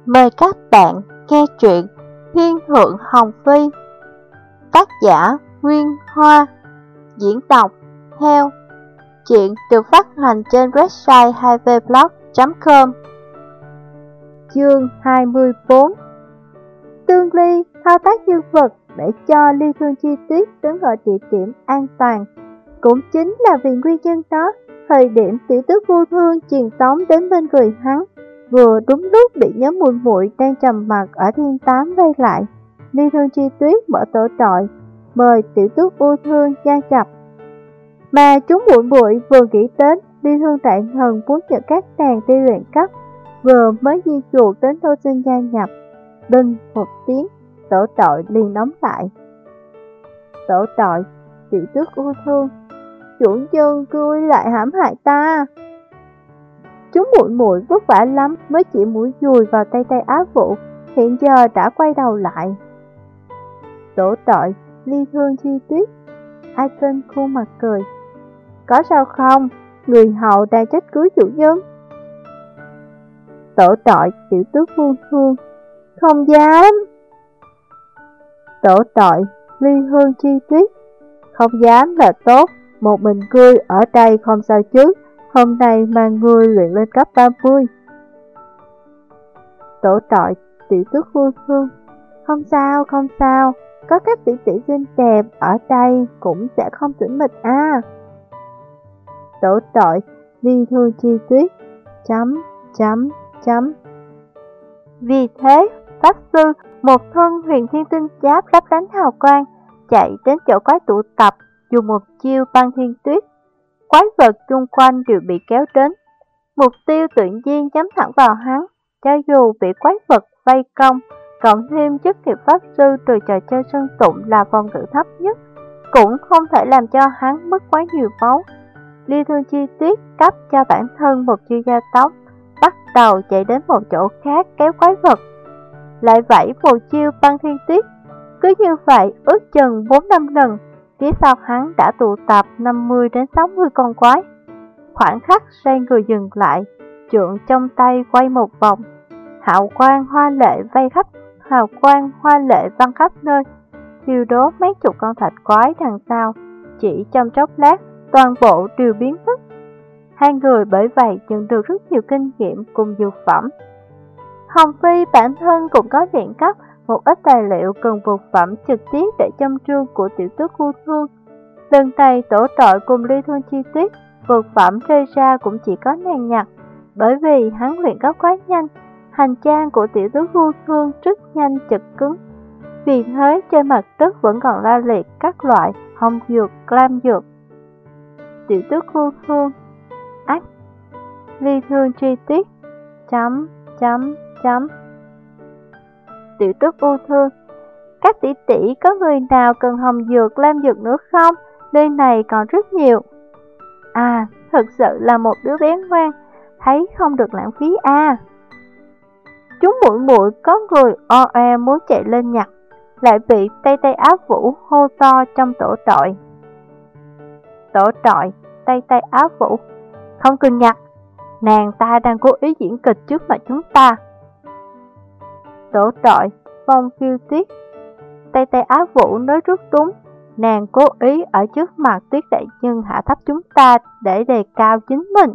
Mời các bạn nghe truyện Thiên Thượng Hồng Phi. Tác giả Nguyên Hoa. Diễn đọc Heo. Truyện được phát hành trên website 2vblog.com. Chương 24. Tương Ly thao tác nhân vật để cho Ly Thương Chi Tuyết đứng ở địa điểm an toàn. Cũng chính là vì nguyên nhân đó, thời điểm tiểu tước vô thương truyền tống đến bên người hắn, vừa đúng lúc bị nhóm muội muội đang trầm mặc ở thiên tám vây lại. Ly Thương Chi Tuyết mở tổ trọi, mời tiểu tước vô thương gia nhập. Mà chúng muội muội vừa nghĩ đến Ly Thương đại thần muốn nhận các nàng đi luyện cấp, vừa mới di chuột đến Tô Sinh gia nhập. Đinh một tiếng, tổ trọi liền đóng lại. Tổ trọi, tiểu tước vô thương, chủ nhân ngươi lại hãm hại ta. Chúng muội muội vất vả lắm mới chỉ mũi dùi vào tay áo Vũ, hiện giờ đã quay đầu lại. Tổ trọi, Ly Thương Chi Tuyết. Ai trên khuôn mặt cười. Có sao không, người hầu đang trách cứ chủ nhân. Tổ trọi, tiểu tước vô thương. Không dám. Tổ trọi, Ly Thương Chi Tuyết. Không dám là tốt, một mình ngươi ở đây không sao chứ. Hôm nay mang ngươi luyện lên cấp 30. Tổ trọi, tiểu tước vô thương. Không sao, không sao, có các tỷ tỷ xinh đẹp ở đây cũng sẽ không tĩnh mịch à. Tổ trọi, Ly Thương Chi Tuyết. Vì thế, pháp sư một thân huyền thiên tinh giáp lấp lánh hào quang, chạy đến chỗ quái tụ tập, dùng một chiêu băng thiên tuyết. Quái vật chung quanh đều bị kéo đến, mục tiêu tự nhiên nhắm thẳng vào hắn. Cho dù bị quái vật vây công, cộng thêm chức nghiệp pháp sư từ trò chơi sân tụng là phòng ngự thấp nhất, cũng không thể làm cho hắn mất quá nhiều máu. Ly Thương Chi Tuyết cấp cho bản thân một chiêu gia tốc, bắt đầu chạy đến một chỗ khác kéo quái vật. Lại vẫy một chiêu băng thiên tuyết, cứ như vậy ước chừng 4-5 lần. Phía sau hắn đã tụ tập 50 đến 60 con quái. Khoảng khắc xoay người dừng lại, trượng trong tay quay một vòng. Hào quang hoa lệ văng khắp nơi, thiêu đốt mấy chục con thạch quái đằng sau. Chỉ trong chốc lát, toàn bộ đều biến mất. Hai người bởi vậy nhận được rất nhiều kinh nghiệm cùng dược phẩm. Hồng Phi bản thân cũng có viện cấp một ít tài liệu cần vật phẩm trực tiếp để châm trương của tiểu tước vô thương. Lần này tổ trọi cùng Ly Thương Chi Tuyết, vật phẩm rơi ra cũng chỉ có nàng nhặt, bởi vì hắn luyện cấp quá nhanh, hành trang của tiểu tước vô thương rất nhanh chật cứng. Vì thế trên mặt đất vẫn còn la liệt các loại hồng dược, lam dược. Tiểu tước vô thương, ách, Ly Thương Chi Tuyết, Tiểu tước vô thương, các tỷ tỷ có người nào cần hồng dược, lam dược nữa không? Nơi này còn rất nhiều. À, thật sự là một đứa bé ngoan, thấy không được lãng phí à. Chúng muội muội có người muốn chạy lên nhặt, lại bị tay áo Vũ hô to trong tổ trọi. Tổ trọi, tay áo Vũ, không cần nhặt, nàng ta đang cố ý diễn kịch trước mặt chúng ta. Tổ trọi, Phong Phiêu Tuyết, tay áo Vũ nói rất đúng, nàng cố ý ở trước mặt Tuyết đại nhân hạ thấp chúng ta để đề cao chính mình.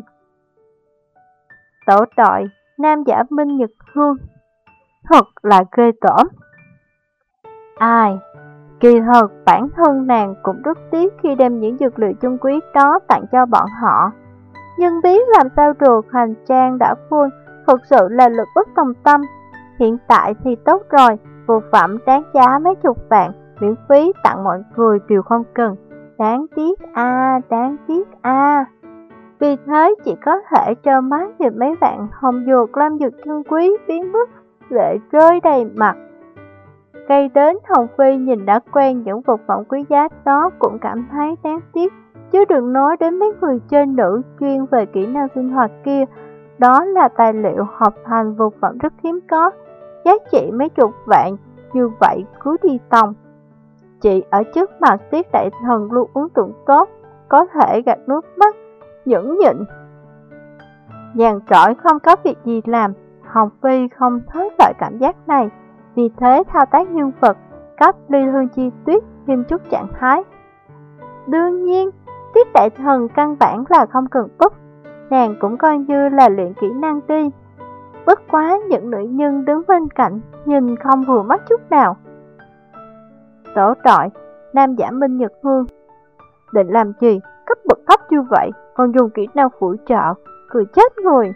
Tổ trọi, nam giả Minh Nhật Hương, thật là ghê tởm. Ai, kỳ thật bản thân nàng cũng rất tiếc khi đem những dược liệu chung quý đó tặng cho bọn họ. Nhưng biết làm sao được, hành trang đã full, thật sự là lực bất tòng tâm. Hiện tại thì tốt rồi, vật phẩm đáng giá mấy chục vạn, miễn phí tặng mọi người đều không cần. Đáng tiếc à. Vì thế chỉ có thể trơ mắt nhìn mấy vạn hồng dược, lam dược chân quý biến mất, lệ rơi đầy mặt. Cây đến Hồng Phi nhìn đã quen những vật phẩm quý giá đó cũng cảm thấy đáng tiếc, chứ đừng nói đến mấy người chơi nữ chuyên về kỹ năng sinh hoạt kia. Đó là tài liệu hợp thành vật phẩm rất hiếm có, giá trị mấy chục vạn, như vậy cứ đi tòng. Chị ở trước mặt Tiết đại thần luôn ấn tượng tốt, có thể gạt nước mắt, nhẫn nhịn. Nhàn rỗi không có việc gì làm, Hồng Phi không thích loại cảm giác này, vì thế thao tác nhân vật cấp Ly Thương Chi Tuyết thêm chút trạng thái. Đương nhiên, Tuyết Đại Thần căn bản là không cần búp, nàng cũng coi như là luyện kỹ năng đi. Bất quá những nữ nhân đứng bên cạnh nhìn không vừa mắt chút nào. Tổ trọi, nam giả Minh Nhật Hương. Định làm gì, cấp bậc thấp như vậy, còn dùng kỹ năng phụ trợ, cười chết người.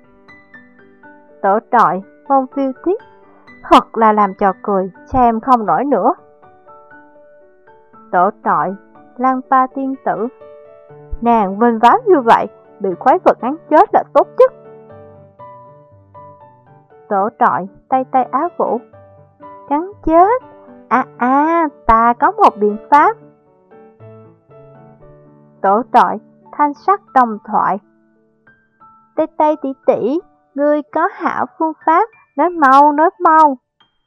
Tổ trọi, Phong Phiêu Tiết, thật là làm trò cười, xem không nổi nữa. Tổ trọi, Lăng Pa Tiên Tử. Nàng vênh váo như vậy, bị quái vật cắn chết là tốt chứ. Tổ trọi, Tây Tây Á Vũ. Cắn chết? Ta có một biện pháp. Tổ trọi, Thanh Sắc Đồng Thoại. Tây Tây tỷ tỷ, ngươi có hảo phương pháp, nói mau.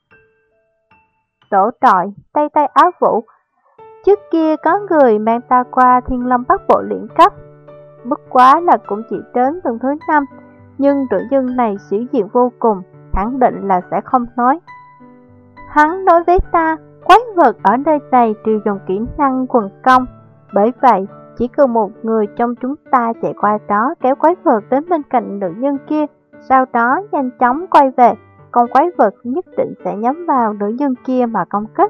Tổ trọi, Tây Tây Á Vũ. Trước kia có người mang ta qua Thiên Lâm Bắc Bộ luyện cấp, bất quá là cũng chỉ đến tầng thứ 5, nhưng nữ nhân này sĩ diện vô cùng, khẳng định là sẽ không nói. Hắn nói với ta, quái vật ở nơi này đều dùng kỹ năng quần công, bởi vậy chỉ cần một người trong chúng ta chạy qua đó kéo quái vật đến bên cạnh nữ nhân kia, sau đó nhanh chóng quay về, con quái vật nhất định sẽ nhắm vào nữ nhân kia mà công kích.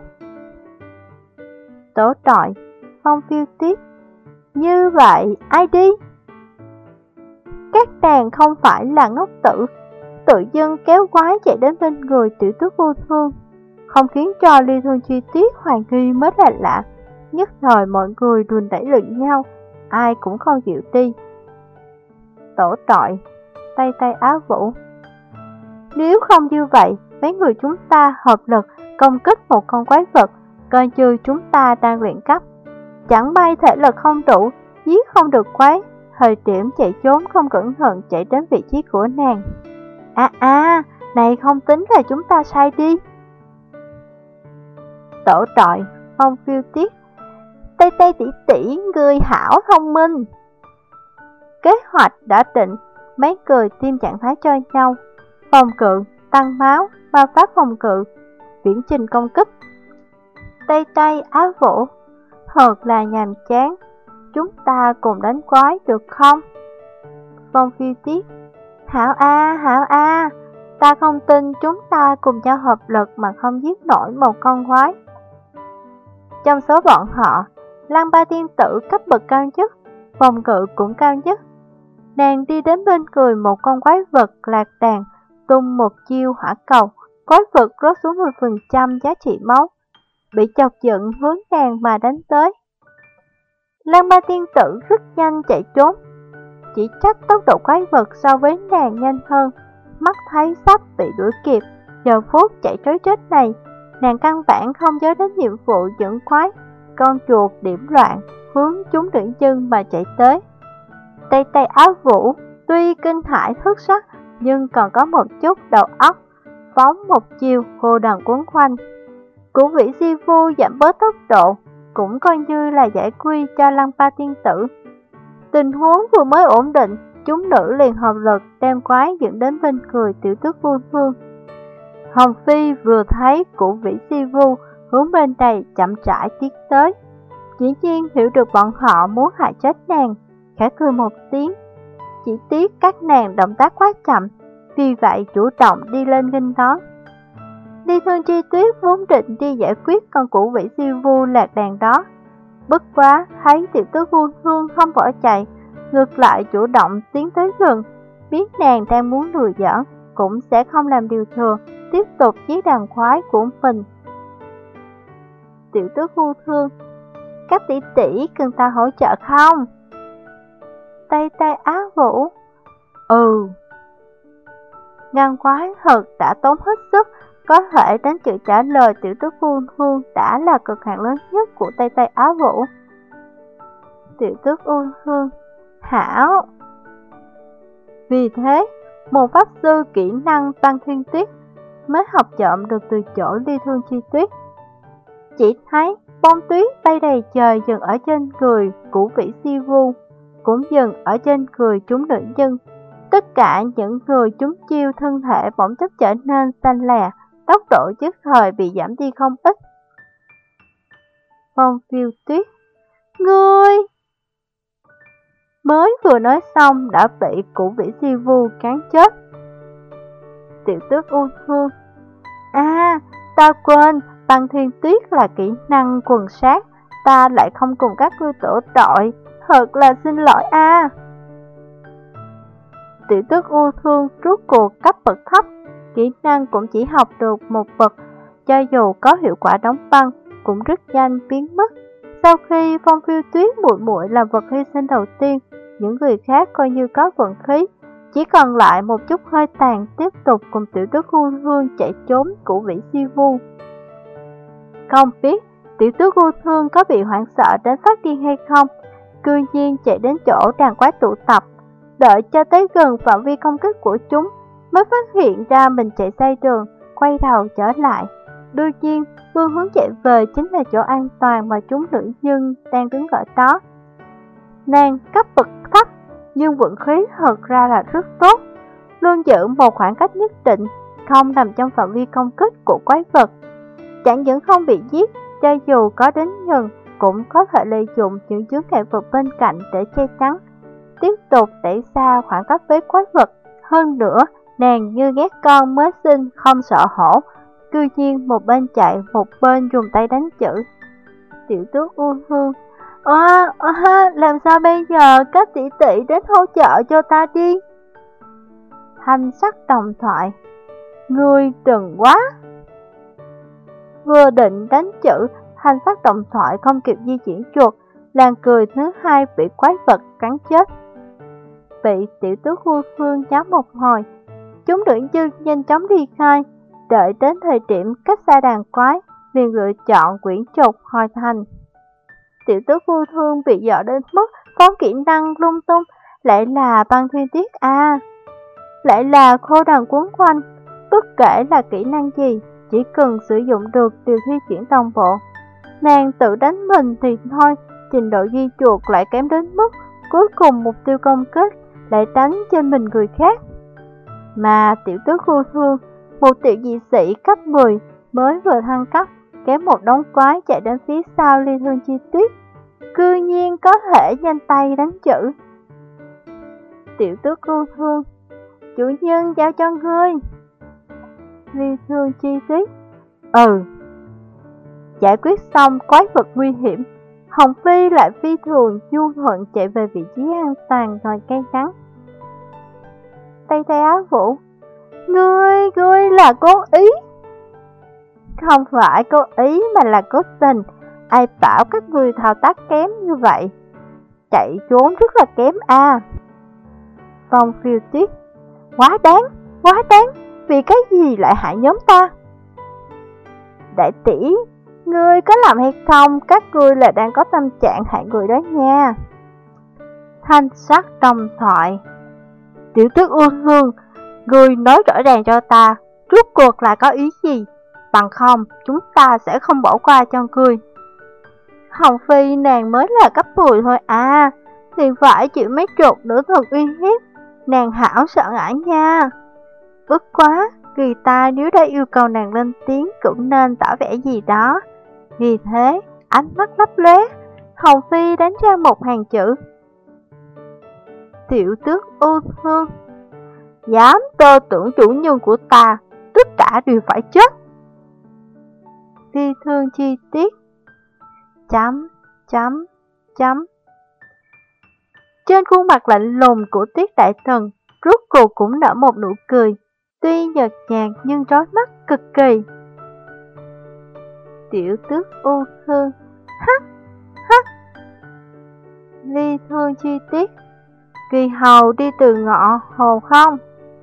Tổ trọi, Phong Phiêu Tiết. Như vậy, ai đi? Các nàng không phải là ngốc tử, tự dưng kéo quái chạy đến bên người Tiểu Tước Vô Thương, không khiến cho Ly Thương Chi Tuyết hoài nghi mới là lạ. Nhất thời mọi người đùn đẩy lẫn nhau, ai cũng không chịu đi. Tổ trọi, Tây Tây Á Vũ. Nếu không như vậy, mấy người chúng ta hợp lực công kích một con quái vật, coi như chúng ta đang luyện cấp. Chẳng may thể lực không đủ, giết không được quái, thời điểm chạy trốn không cẩn thận chạy đến vị trí của nàng. Này không tính là chúng ta sai đi. Tổ trọi, Phong Phiêu Tiết. Tây Tây tỷ tỷ, người hảo thông minh. Kế hoạch đã định, mấy người tiêm trạng thái cho nhau. Phòng cự, tăng máu, ma pháp phòng cự, viễn trình công kích. Tây Tây Á Vũ. Thật là nhàm chán, chúng ta cùng đánh quái được không? Phong Phiêu Tiết. Hảo a, ta không tin chúng ta cùng nhau hợp lực mà không giết nổi một con quái. Trong số bọn họ, Lăng Ba Tiên Tử cấp bậc cao nhất, phòng cự cũng cao nhất. Nàng đi đến bên người một con quái vật lạc đàn, tung một chiêu hỏa cầu, quái vật rớt xuống 10% giá trị máu, bị chọc giận hướng nàng mà đánh tới. Lăng Ba Tiên Tử rất nhanh chạy trốn, chỉ trách tốc độ quái vật so với nàng nhanh hơn, mắt thấy sắp bị đuổi kịp. Giờ phút chạy trối chết này, nàng căn bản không nhớ đến nhiệm vụ dẫn quái, con chuột điểm loạn hướng chúng nữ nhân mà chạy tới. Tây Tây Á Vũ tuy kinh hãi thất sắc, nhưng còn có một chút đầu óc, phóng một chiều cô đằng cuốn quanh. Cửu Vĩ Di Vu giảm bớt tốc độ, cũng coi như là giải quy cho Lăng Pa Tiên Tử. Tình huống vừa mới ổn định, chúng nữ liền hợp lực đem quái dẫn đến bên người Tiểu Tước Vô Thương. Hồng Phi vừa thấy Cửu Vĩ Di Vu hướng bên này chậm rãi tiến tới, dĩ nhiên hiểu được bọn họ muốn hại chết nàng, khẽ cười một tiếng. Chỉ tiếc các nàng động tác quá chậm, vì vậy chủ động đi lên nghênh đón. Ly Thương Chi Tuyết vốn định đi giải quyết con Cửu Vĩ Di Vu lạc đàn đó, bất quá thấy Tiểu Tước Vô Thương không bỏ chạy, ngược lại chủ động tiến tới gần, biết nàng đang muốn đùa giỡn, cũng sẽ không làm điều thừa, tiếp tục giết đàn quái của mình. Tiểu Tước Vô Thương. Các tỷ tỷ cần ta hỗ trợ không? Tây Tây Á Vũ. Ngăn quái thật đã tốn hết sức, có thể đến chữ trả lời Tiểu Tước Vô Thương đã là cực hạn lớn nhất của Tây Tây Á Vũ. Tiểu Tước Vô Thương. Hảo. Vì thế, một pháp sư kỹ năng Băng Thiên Tuyết mới học trộm được từ chỗ Ly Thương Chi Tuyết. Chỉ thấy bông tuyết bay đầy trời dừng ở trên người Cửu Vĩ Di Vu, cũng dừng ở trên người chúng nữ nhân. Tất cả những người trúng chiêu thân thể bỗng chốc trở nên xanh lè, tốc độ nhất thời bị giảm đi không ít. Phong Phiêu Tuyết, ngươi! Mới vừa nói xong đã bị Cửu Vĩ Si Vu cán chết. Tiểu Tước U Hương, ta quên, Băng Thiên Tuyết là kỹ năng quần sát, ta lại không cùng các ngươi tổ đội, thật là xin lỗi a. Tiểu Tước U Hương rốt cuộc cấp bậc thấp, kỹ năng cũng chỉ học được một bậc, cho dù có hiệu quả đóng băng cũng rất nhanh biến mất. Sau khi Phong Phiêu Tuyết muội muội là vật hy sinh đầu tiên, những người khác coi như có vận khí, chỉ còn lại một chút hơi tàn tiếp tục cùng Tiểu Tước U Hương chạy trốn Cửu Vĩ Si Vu. Không biết Tiểu Tước U Hương có bị hoảng sợ đến phát điên hay không, cư nhiên chạy đến chỗ đàn quái tụ tập, đợi cho tới gần phạm vi công kích của chúng mới phát hiện ra mình chạy sai đường, quay đầu trở lại. Đương nhiên, phương hướng chạy về chính là chỗ an toàn mà chúng nữ nhân đang đứng ở đó. Nàng cấp bậc thấp, nhưng vận khí thật ra là rất tốt, luôn giữ một khoảng cách nhất định, không nằm trong phạm vi công kích của quái vật. Chẳng những không bị giết, cho dù có đến gần, cũng có thể lợi dụng những chướng ngại vật bên cạnh để che chắn, tiếp tục đẩy xa khoảng cách với quái vật. Hơn nữa, nàng như ghét con mới sinh không sợ hổ, cư nhiên một bên chạy một bên dùng tay đánh chữ. Tiểu Tước U Hương, làm sao bây giờ, các tỷ tỷ đến hỗ trợ cho ta đi. Thanh sắc đồng thoại, ngươi đừng quá. Vừa định đánh chữ, thanh sắc đồng thoại không kịp di chuyển chuột, làn cười thứ hai bị quái vật cắn chết. Bị Tiểu Tước U Hương nhắm một hồi, chúng nữ dư nhanh chóng đi khai, đợi đến thời điểm cách xa đàn quái, liền lựa chọn quyển trục hồi thành. Tiểu Tước U Hương bị dọa đến mức phóng kỹ năng lung tung, lại là Băng Thiên Tuyết lại là khô đằng cuốn quanh. Bất kể là kỹ năng gì, chỉ cần sử dụng được đều thi chuyển toàn bộ. Nàng tự đánh mình thì thôi, trình độ di chuột lại kém đến mức cuối cùng mục tiêu công kích lại đánh trên mình người khác. Mà Tiểu Tước U Hương, một tiểu dị sĩ cấp 10 mới vừa thăng cấp, kéo một đống quái chạy đến phía sau Ly Thương Chi Tuyết, cư nhiên có thể nhanh tay đánh chữ. Tiểu Tước U Hương, chủ nhân giao cho ngươi. Ly Thương Chi Tuyết, giải quyết xong quái vật nguy hiểm, Hồng Phi lại phi thường du thuận chạy về vị trí an toàn ngồi cây nắng. Tây Tây Á Vũ, ngươi là cố ý. Không phải cố ý mà là cố tình, ai bảo các ngươi thao tác kém như vậy, chạy trốn rất là kém a. Phong Phiêu Tuyết, quá đáng, vì cái gì lại hại nhóm ta? Đại tỷ, ngươi có làm hay không, các ngươi là đang có tâm trạng hại người đó nha. Thanh sắc đồng thoại, Tiểu Tước U Hương, ngươi nói rõ ràng cho ta, rốt cuộc là có ý gì, bằng không chúng ta sẽ không bỏ qua cho ngươi. Hồng Phi nàng mới là cấp 10 thôi thì phải chịu mấy chục nữ thần uy hiếp, nàng hảo sợ ngã nha. Bất quá, người ta nếu đã yêu cầu nàng lên tiếng cũng nên tỏ vẻ gì đó. Vì thế, ánh mắt lấp lóe, Hồng Phi đánh ra một hàng chữ. Tiểu Tước U Hương, dám tơ tưởng chủ nhân của ta, tất cả đều phải chết. Ly Thương Chi Tiết, Trên khuôn mặt lạnh lùng của Tiết Đại Thần, rốt cuộc cũng nở một nụ cười, tuy nhợt nhạt nhưng trói mắt cực kỳ. Tiểu Tước U Hương, hắc. Ly Thương Chi Tiết, Kỳ hầu đi từ ngọ hồ không?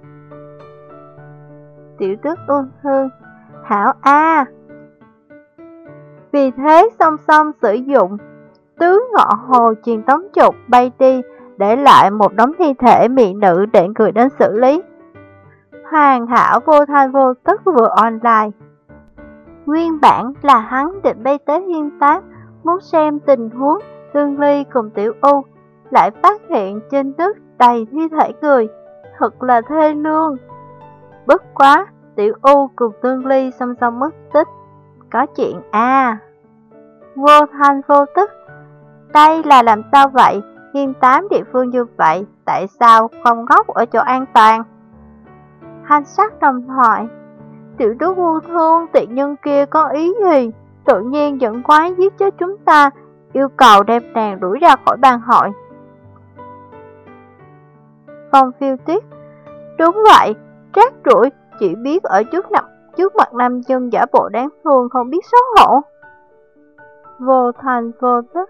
Tiểu Tước U Hương, hảo a. Vì thế song song sử dụng tứ ngọ hồ truyền tống trục bay đi, để lại một đống thi thể mỹ nữ để người đến xử lý. Hoàn hảo vô thanh vô tức vừa online. Nguyên bản là hắn định bay tới Hiên Tám, muốn xem tình huống Tương Ly cùng Tiểu U, lại phát hiện trên đất đầy thi thể người. thật là thê lương. Bất quá, Tiểu U cùng Tương Ly song song mất tích. Có chuyện à? Vô thanh vô tức. Đây là làm sao vậy? Nghiêm 8 địa phương như vậy, tại sao không ngốc ở chỗ an toàn? Hành sắc đồng thoại. Tiểu tước vô thương tiện nhân kia có ý gì? Tự nhiên dẫn quái giết chết chúng ta, yêu cầu đem nàng đuổi ra khỏi bang hội. Phong Phiêu Tuyết. Đúng vậy, rác rưởi chỉ biết ở trước mặt nam nhân giả bộ đáng thương không biết xấu hổ. Vô thành vô tức.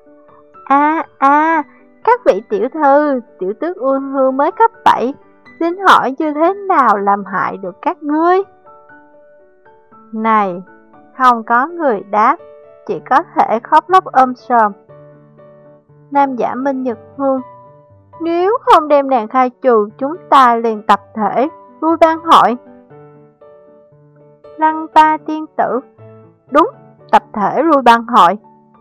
Các vị tiểu thư, tiểu tước U Hương mới cấp 7, xin hỏi như thế nào làm hại được các ngươi? Này, không có người đáp, chỉ có thể khóc lóc ôm sòm. Nam giả Minh Nhật Hương. Nếu không đem nàng khai trừ, chúng ta liền tập thể lui bang hội. Lăng Ba Tiên Tử. Đúng, tập thể lui bang hội.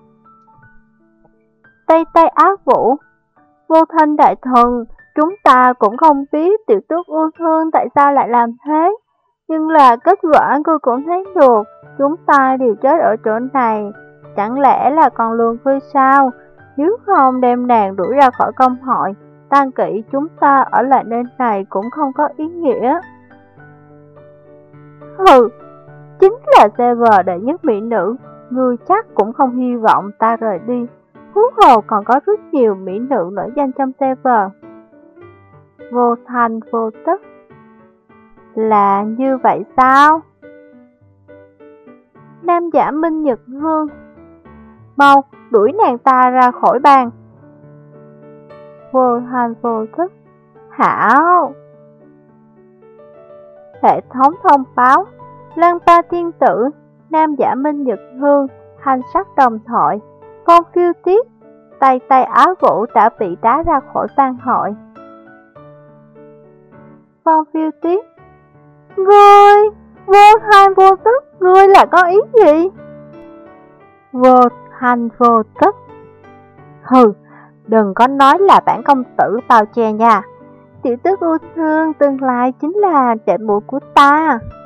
Tây Tây Á Vũ. Vô Thanh đại thần, chúng ta cũng không biết tiểu tước U Thương tại sao lại làm thế. Nhưng là kết quả cô cũng thấy được, chúng ta đều chết ở chỗ này. Chẳng lẽ là còn lường phi sao? Nếu không đem nàng đuổi ra khỏi công hội, Tang Kỵ chúng ta ở lại nơi này cũng không có ý nghĩa. Hừ, chính là server đệ nhất mỹ nữ, ngươi chắc cũng không hy vọng ta rời đi. Huống hồ còn có rất nhiều mỹ nữ nổi danh trong server. Vô thanh vô tức. Là như vậy sao? Nam giả Minh Nhật Hương. Mau đuổi nàng ta ra khỏi bàn. Vô thanh vô tức. Hảo. Hệ thống thông báo. Lăng Ba Thiên Tử, Nam giả Minh Nhật Hương, Hành sắc đồng thoại, Phong Phiêu Tuyết, Tây Tây Á Vũ đã bị đá ra khỏi bang hội. Phong Phiêu Tuyết. Ngươi, vô thanh vô tức, ngươi là có ý gì? Vô thanh vô tức. Hừ, đừng có nói là bản công tử bao che nha. Tiểu tước U Thương tương lai chính là đệ muội của ta.